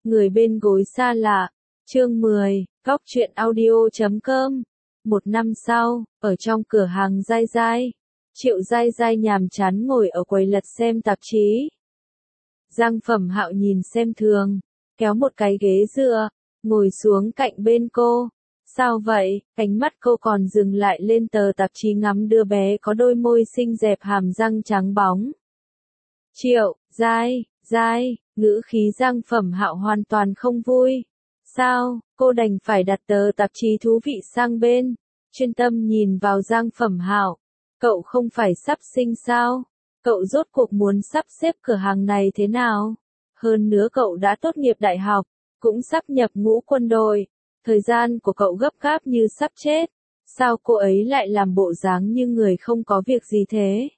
Người bên gối xa lạ. Chương 10, Góc truyện audio.com. Một năm sau, ở trong cửa hàng Giai Giai, Triệu Giai Giai nhàm chán ngồi ở quầy lật xem tạp chí. Giang Phẩm Hạo nhìn xem thường, kéo một cái ghế dựa, ngồi xuống cạnh bên cô. Sao vậy? Ánh mắt cô còn dừng lại lên tờ tạp chí ngắm đứa bé có đôi môi xinh dẹp hàm răng trắng bóng. Triệu Giai Giai, ngữ khí Giang Phẩm Hạo hoàn toàn không vui. Sao? Cô đành phải đặt tờ tạp chí thú vị sang bên, chuyên tâm nhìn vào Giang Phẩm Hạo. Cậu không phải sắp sinh sao? Cậu rốt cuộc muốn sắp xếp cửa hàng này thế nào? Hơn nữa cậu đã tốt nghiệp đại học, cũng sắp nhập ngũ quân đội. Thời gian của cậu gấp gáp như sắp chết. Sao cô ấy lại làm bộ dáng như người không có việc gì thế?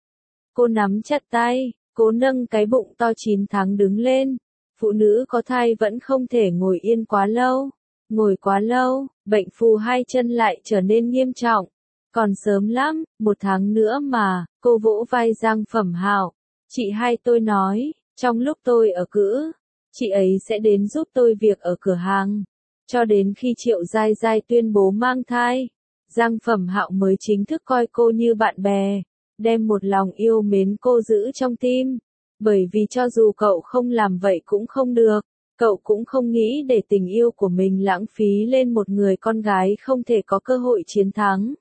Cô nắm chặt tay, cố nâng cái bụng to 9 tháng đứng lên. Phụ nữ có thai vẫn không thể ngồi yên quá lâu. Ngồi quá lâu, bệnh phù hai chân lại trở nên nghiêm trọng. Còn sớm lắm, 1 tháng nữa mà. Cô vỗ vai Giang Phẩm Hạo. Chị hai tôi nói, trong lúc tôi ở cữ, chị ấy sẽ đến giúp tôi việc ở cửa hàng. Cho đến khi Triệu Giai Giai tuyên bố mang thai, Giang Phẩm Hạo mới chính thức coi cô như bạn bè, đem một lòng yêu mến cô giữ trong tim. Bởi vì cho dù cậu không làm vậy cũng không được, cậu cũng không nghĩ để tình yêu của mình lãng phí lên một người con gái không thể có cơ hội chiến thắng.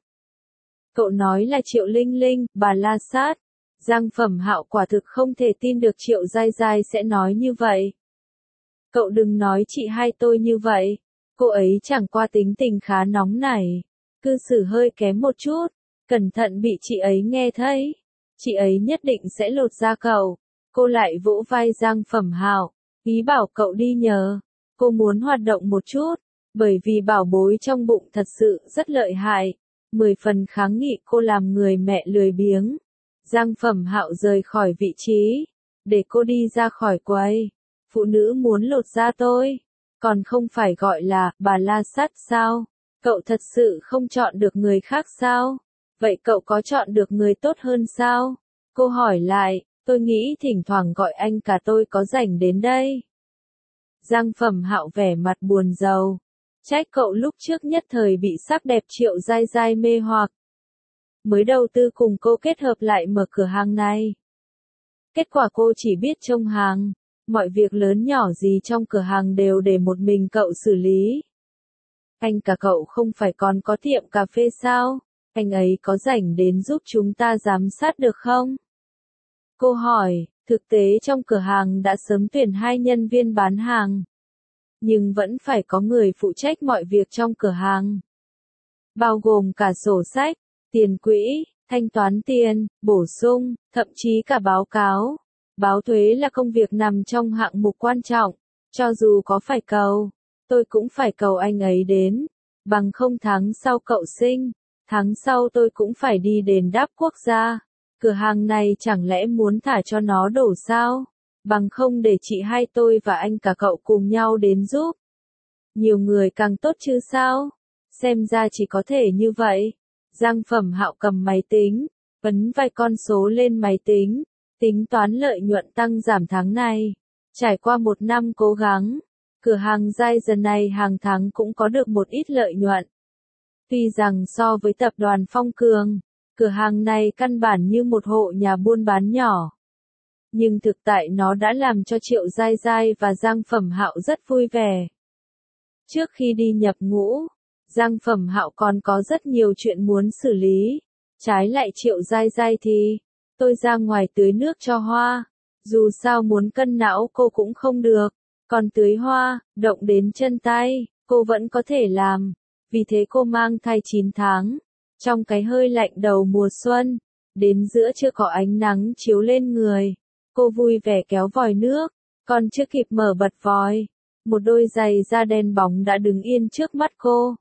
Cậu nói là Triệu Linh Linh, bà La Sát. Giang Phẩm Hạo quả thực không thể tin được Triệu Giai Giai sẽ nói như vậy. Cậu đừng nói chị hai tôi như vậy. Cô ấy chẳng qua tính tình khá nóng nảy, cư xử hơi kém một chút, cẩn thận bị chị ấy nghe thấy. Chị ấy nhất định sẽ lột da cậu. Cô lại vỗ vai Giang Phẩm Hạo, ý bảo cậu đi nhờ. Cô muốn hoạt động một chút, bởi vì bảo bối trong bụng thật sự rất lợi hại. 10 phần kháng nghị cô làm người mẹ lười biếng. Giang Phẩm Hạo rời khỏi vị trí, để cô đi ra khỏi quầy. Phụ nữ muốn lột da tôi, còn không phải gọi là bà La Sát sao? Cậu thật sự không chọn được người khác sao? Vậy cậu có chọn được người tốt hơn sao? Cô hỏi lại, tôi nghĩ thỉnh thoảng gọi anh cả tôi có rảnh đến đây. Giang Phẩm Hạo vẻ mặt buồn rầu. Trách cậu lúc trước nhất thời bị sắc đẹp Triệu Giai Giai mê hoặc. Mới đầu tư cùng cô kết hợp lại mở cửa hàng này. Kết quả cô chỉ biết trông hàng. Mọi việc lớn nhỏ gì trong cửa hàng đều để một mình cậu xử lý. Anh cả cậu không phải còn có tiệm cà phê sao? Anh ấy có rảnh đến giúp chúng ta giám sát được không? Cô hỏi, thực tế trong cửa hàng đã sớm tuyển 2 nhân viên bán hàng. Nhưng vẫn phải có người phụ trách mọi việc trong cửa hàng. Bao gồm cả sổ sách, tiền quỹ, thanh toán tiền, bổ sung, thậm chí cả báo cáo. Báo thuế là công việc nằm trong hạng mục quan trọng. Cho dù có phải cầu, tôi cũng phải cầu anh ấy đến. Bằng không tháng sau cậu sinh, tháng sau tôi cũng phải đi đền đáp quốc gia. Cửa hàng này chẳng lẽ muốn thả cho nó đổ sao? Bằng không để chị hai tôi và anh cả cậu cùng nhau đến giúp. Nhiều người càng tốt chứ sao? Xem ra chỉ có thể như vậy. Giang Phẩm Hạo cầm máy tính, ấn vài con số lên máy tính, tính toán lợi nhuận tăng giảm tháng này. Trải qua 1 năm cố gắng, cửa hàng Giai dần này hàng tháng cũng có được một ít lợi nhuận. Tuy rằng so với tập đoàn Phong Cường, cửa hàng này căn bản như một hộ nhà buôn bán nhỏ. Nhưng thực tại nó đã làm cho Triệu Giai Giai và Giang Phẩm Hạo rất vui vẻ. Trước khi đi nhập ngũ, Giang Phẩm Hạo còn có rất nhiều chuyện muốn xử lý. Trái lại Triệu Giai Giai thì, tôi ra ngoài tưới nước cho hoa. Dù sao muốn cân não cô cũng không được. Còn tưới hoa, động đến chân tay, cô vẫn có thể làm. Vì thế cô mang thai 9 tháng. Trong cái hơi lạnh đầu mùa xuân, đến giữa chưa có ánh nắng chiếu lên người. Cô vui vẻ kéo vòi nước, còn chưa kịp mở bật vòi. Một đôi giày da đen bóng đã đứng yên trước mắt cô.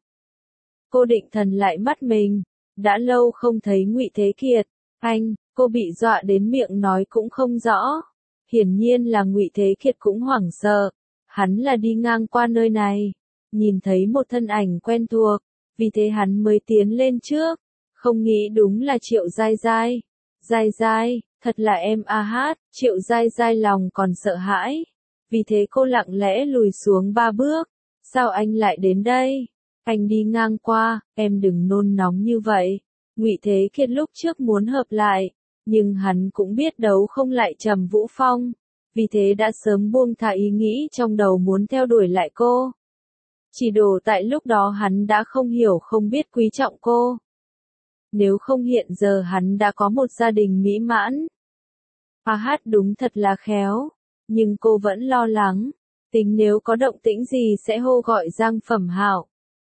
Cô định thần lại mắt mình. Đã lâu không thấy Ngụy Thế Kiệt. Anh, cô bị dọa đến miệng nói cũng không rõ. Hiển nhiên là Ngụy Thế Kiệt cũng hoảng sợ. Hắn là đi ngang qua nơi này, nhìn thấy một thân ảnh quen thuộc, vì thế hắn mới tiến lên trước. Không nghĩ đúng là Triệu Giai Giai. Giai Giai, thật là em a hát. Triệu Giai Giai lòng còn sợ hãi. vì thế cô lặng lẽ lùi xuống 3 bước. Sao anh lại đến đây? Anh đi ngang qua, em đừng nôn nóng như vậy. Ngụy Thế Kiệt lúc trước muốn hợp lại, nhưng hắn cũng biết đấu không lại Trầm Vũ Phong, vì thế đã sớm buông thả ý nghĩ trong đầu muốn theo đuổi lại cô. Chỉ đổ tại lúc đó hắn đã không hiểu không biết quý trọng cô. Nếu không hiện giờ hắn đã có một gia đình mỹ mãn. Hát đúng thật là khéo, nhưng cô vẫn lo lắng, tính nếu có động tĩnh gì sẽ hô gọi Giang Phẩm Hạo.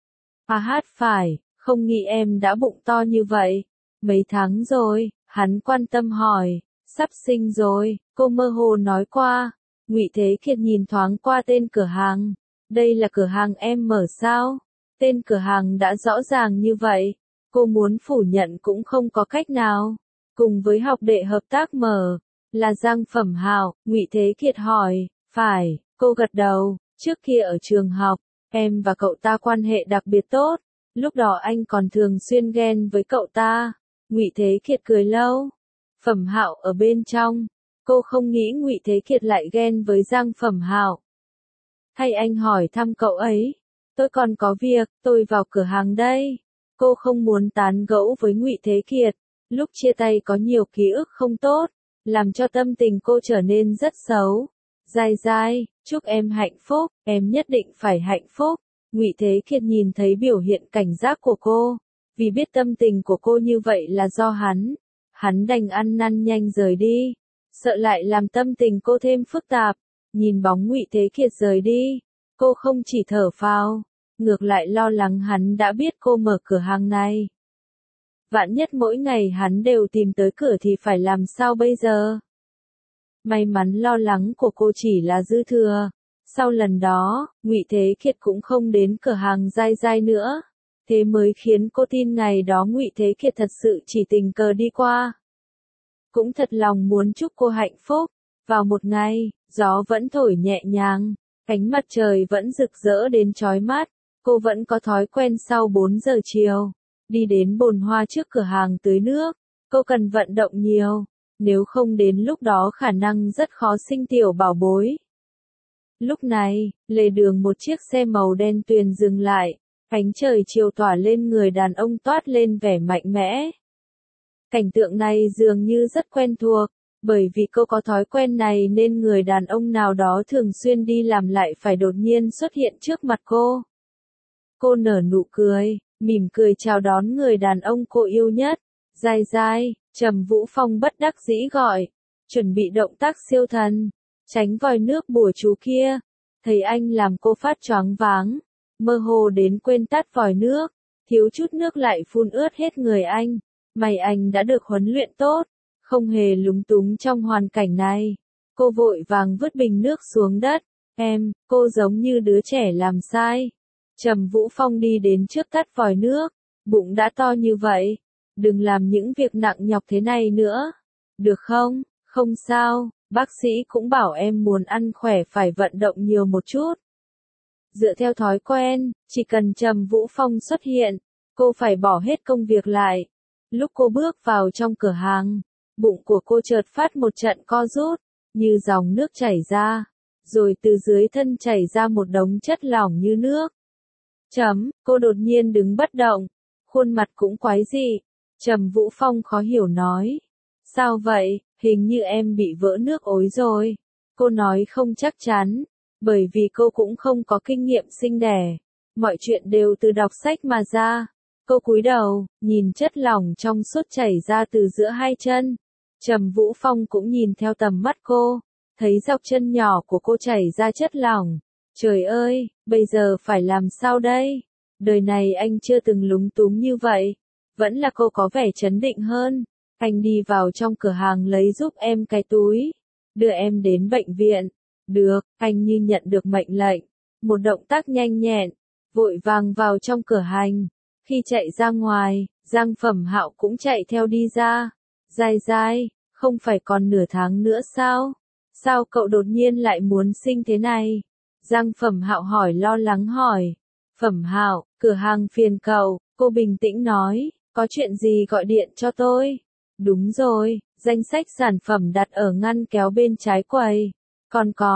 Hát phải, không nghĩ em đã bụng to như vậy. Mấy tháng rồi, hắn quan tâm hỏi, sắp sinh rồi, cô mơ hồ nói qua. Ngụy Thế Kiệt nhìn thoáng qua tên cửa hàng. Đây là cửa hàng em mở sao? Tên cửa hàng đã rõ ràng như vậy, cô muốn phủ nhận cũng không có cách nào. Cùng với học đệ hợp tác mở, là Giang Phẩm Hạo, Ngụy Thế Kiệt hỏi, phải, cô gật đầu, trước kia ở trường học, em và cậu ta quan hệ đặc biệt tốt, lúc đó anh còn thường xuyên ghen với cậu ta. Ngụy Thế Kiệt cười lâu. Phẩm Hạo ở bên trong, cô không nghĩ Ngụy Thế Kiệt lại ghen với Giang Phẩm Hạo. Hay anh hỏi thăm cậu ấy, tôi còn có việc, tôi vào cửa hàng đây. Cô không muốn tán gẫu với Ngụy Thế Kiệt, lúc chia tay có nhiều ký ức không tốt, làm cho tâm tình cô trở nên rất xấu. Giai Giai, chúc em hạnh phúc, em nhất định phải hạnh phúc. Ngụy Thế Kiệt nhìn thấy biểu hiện cảnh giác của cô, vì biết tâm tình của cô như vậy là do hắn đành ăn năn nhanh rời đi, sợ lại làm tâm tình cô thêm phức tạp. Nhìn bóng Ngụy Thế Kiệt rời đi, cô không chỉ thở phào, ngược lại lo lắng hắn đã biết cô mở cửa hàng này. Vạn nhất mỗi ngày hắn đều tìm tới cửa thì phải làm sao bây giờ? May mắn lo lắng của cô chỉ là dư thừa. Sau lần đó, Ngụy Thế Kiệt cũng không đến cửa hàng Giai Giai nữa. Thế mới khiến cô tin ngày đó Ngụy Thế Kiệt thật sự chỉ tình cờ đi qua. Cũng thật lòng muốn chúc cô hạnh phúc. Vào một ngày, gió vẫn thổi nhẹ nhàng, ánh mặt trời vẫn rực rỡ đến chói mắt. Cô vẫn có thói quen sau 4 giờ chiều, đi đến bồn hoa trước cửa hàng tưới nước. Cô cần vận động nhiều, nếu không đến lúc đó khả năng rất khó sinh tiểu bảo bối. Lúc này, lề đường một chiếc xe màu đen tuyền dừng lại, ánh trời chiều tỏa lên người đàn ông toát lên vẻ mạnh mẽ. Cảnh tượng này dường như rất quen thuộc, bởi vì cô có thói quen này nên người đàn ông nào đó thường xuyên đi làm lại phải đột nhiên xuất hiện trước mặt cô. Cô nở nụ cười, mỉm cười chào đón người đàn ông cô yêu nhất. Giai Giai, Trầm Vũ Phong bất đắc dĩ gọi, chuẩn bị động tác siêu thần, tránh vòi nước bùa chú kia. Thấy anh làm cô phát choáng váng, mơ hồ đến quên tắt vòi nước, thiếu chút nước lại phun ướt hết người anh. May anh đã được huấn luyện tốt, không hề lúng túng trong hoàn cảnh này. Cô vội vàng vứt bình nước xuống đất. Cô giống như đứa trẻ làm sai. Trầm Vũ Phong đi đến trước tắt vòi nước. Bụng đã to như vậy, đừng làm những việc nặng nhọc thế này nữa. Được không? Không sao, bác sĩ cũng bảo em muốn ăn khỏe phải vận động nhiều một chút. Dựa theo thói quen, chỉ cần Trầm Vũ Phong xuất hiện, cô phải bỏ hết công việc lại. Lúc cô bước vào trong cửa hàng, bụng của cô chợt phát một trận co rút, như dòng nước chảy ra, rồi từ dưới thân chảy ra một đống chất lỏng như nước. Cô đột nhiên đứng bất động, khuôn mặt cũng quái dị. Trầm Vũ Phong khó hiểu nói. Sao vậy, hình như em bị vỡ nước ối rồi. Cô nói không chắc chắn, bởi vì cô cũng không có kinh nghiệm sinh đẻ. Mọi chuyện đều từ đọc sách mà ra. Cô cúi đầu, nhìn chất lỏng trong suốt chảy ra từ giữa hai chân. Trầm Vũ Phong cũng nhìn theo tầm mắt cô, thấy dọc chân nhỏ của cô chảy ra chất lỏng. Trời ơi, bây giờ phải làm sao đây? Đời này anh chưa từng lúng túng như vậy. Vẫn là cô có vẻ trấn định hơn. Anh đi vào trong cửa hàng lấy giúp em cái túi, đưa em đến bệnh viện. Được, anh như nhận được mệnh lệnh. Một động tác nhanh nhẹn, vội vàng vào trong cửa hàng. Khi chạy ra ngoài, Giang Phẩm Hạo cũng chạy theo đi ra. Giai Giai, không phải còn nửa tháng nữa sao? Sao cậu đột nhiên lại muốn sinh thế này? Giang Phẩm Hạo hỏi lo lắng hỏi. Phẩm Hạo, cửa hàng phiền cậu, cô bình tĩnh nói, có chuyện gì gọi điện cho tôi? Đúng rồi, danh sách sản phẩm đặt ở ngăn kéo bên trái quầy. Còn có,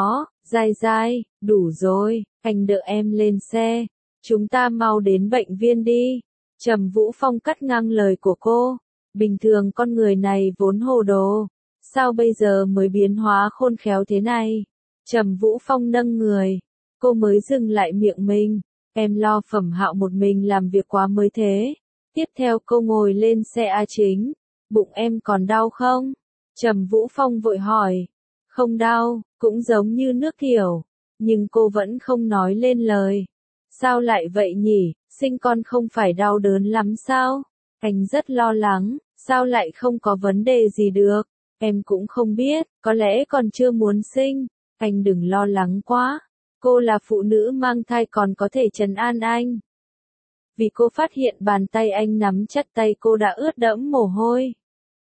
Dai dai, đủ rồi, anh đỡ em lên xe. Chúng ta mau đến bệnh viện đi. Trầm Vũ Phong cắt ngang lời của cô. Bình thường con người này vốn hồ đồ. Sao bây giờ mới biến hóa khôn khéo thế này? Trầm Vũ Phong nâng người. Cô mới dừng lại miệng mình. Em lo Phẩm Hạo một mình làm việc quá mới thế. Tiếp theo cô ngồi lên xe A Chính. Bụng em còn đau không? Trầm Vũ Phong vội hỏi. Không đau, cũng giống như nước tiểu. Nhưng cô vẫn không nói lên lời. Sao lại vậy nhỉ, sinh con không phải đau đớn lắm sao? Anh rất lo lắng, sao lại không có vấn đề gì được? Em cũng không biết, có lẽ còn chưa muốn sinh. Anh đừng lo lắng quá. Cô là phụ nữ mang thai còn có thể trấn an anh. Vì cô phát hiện bàn tay anh nắm chặt tay cô đã ướt đẫm mồ hôi.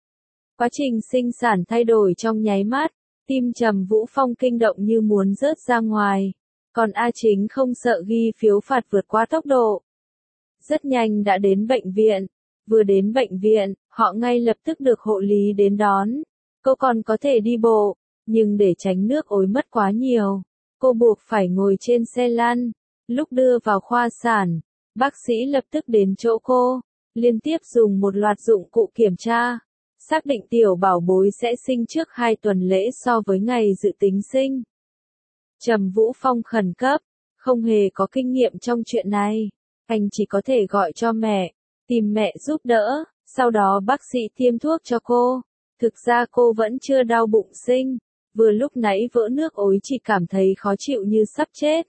Quá trình sinh sản thay đổi trong nháy mắt, tim Trầm Vũ Phong kinh động như muốn rớt ra ngoài. Còn A Chính không sợ ghi phiếu phạt vượt quá tốc độ. Rất nhanh đã đến bệnh viện. Vừa đến bệnh viện, họ ngay lập tức được hộ lý đến đón. Cô còn có thể đi bộ, nhưng để tránh nước ối mất quá nhiều, cô buộc phải ngồi trên xe lăn. Lúc đưa vào khoa sản, bác sĩ lập tức đến chỗ cô, liên tiếp dùng một loạt dụng cụ kiểm tra, xác định tiểu bảo bối sẽ sinh trước 2 tuần lễ so với ngày dự tính sinh. Trầm Vũ Phong khẩn cấp, không hề có kinh nghiệm trong chuyện này. Anh chỉ có thể gọi cho mẹ, tìm mẹ giúp đỡ, sau đó bác sĩ tiêm thuốc cho cô. Thực ra cô vẫn chưa đau bụng sinh, vừa lúc nãy vỡ nước ối chỉ cảm thấy khó chịu như sắp chết.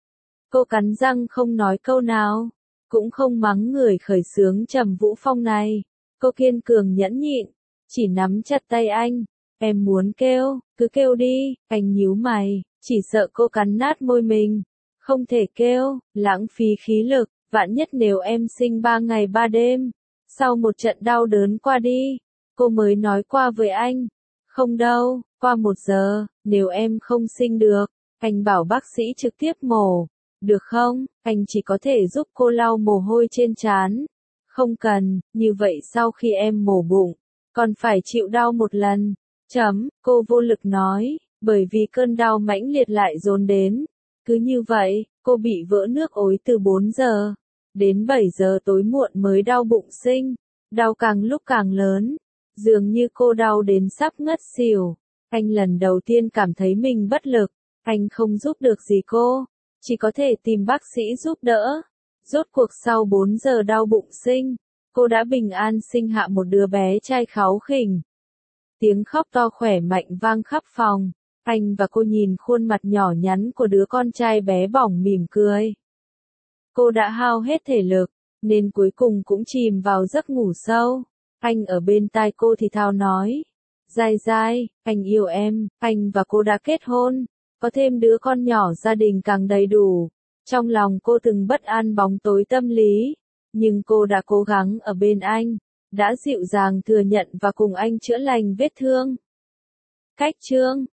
Cô cắn răng không nói câu nào, cũng không mắng người khởi xướng Trầm Vũ Phong này. Cô kiên cường nhẫn nhịn, chỉ nắm chặt tay anh. Em muốn kêu, cứ kêu đi, anh nhíu mày, chỉ sợ cô cắn nát môi mình. Không thể kêu, lãng phí khí lực, vạn nhất nếu em sinh 3 ngày 3 đêm. Sau một trận đau đớn qua đi, cô mới nói qua với anh. Không đâu, qua 1 giờ, nếu em không sinh được, anh bảo bác sĩ trực tiếp mổ. Được không, anh chỉ có thể giúp cô lau mồ hôi trên trán. Không cần, như vậy sau khi em mổ bụng, còn phải chịu đau một lần. Cô vô lực nói, bởi vì cơn đau mãnh liệt lại dồn đến. Cứ như vậy, cô bị vỡ nước ối từ 4 giờ đến 7 giờ tối muộn mới đau bụng sinh. Đau càng lúc càng lớn, dường như cô đau đến sắp ngất xỉu. Anh lần đầu tiên cảm thấy mình bất lực, anh không giúp được gì cô, chỉ có thể tìm bác sĩ giúp đỡ. Rốt cuộc sau 4 giờ đau bụng sinh, cô đã bình an sinh hạ một đứa bé trai kháu khỉnh. Tiếng khóc to khỏe mạnh vang khắp phòng. Anh và cô nhìn khuôn mặt nhỏ nhắn của đứa con trai bé bỏng mỉm cười. Cô đã hao hết thể lực, nên cuối cùng cũng chìm vào giấc ngủ sâu. Anh ở bên tai cô thì thào nói. Dai dai, anh yêu em, anh và cô đã kết hôn. Có thêm đứa con nhỏ gia đình càng đầy đủ. Trong lòng cô từng bất an bóng tối tâm lý. Nhưng cô đã cố gắng ở bên anh. Đã dịu dàng thừa nhận và cùng anh chữa lành vết thương. Cách chương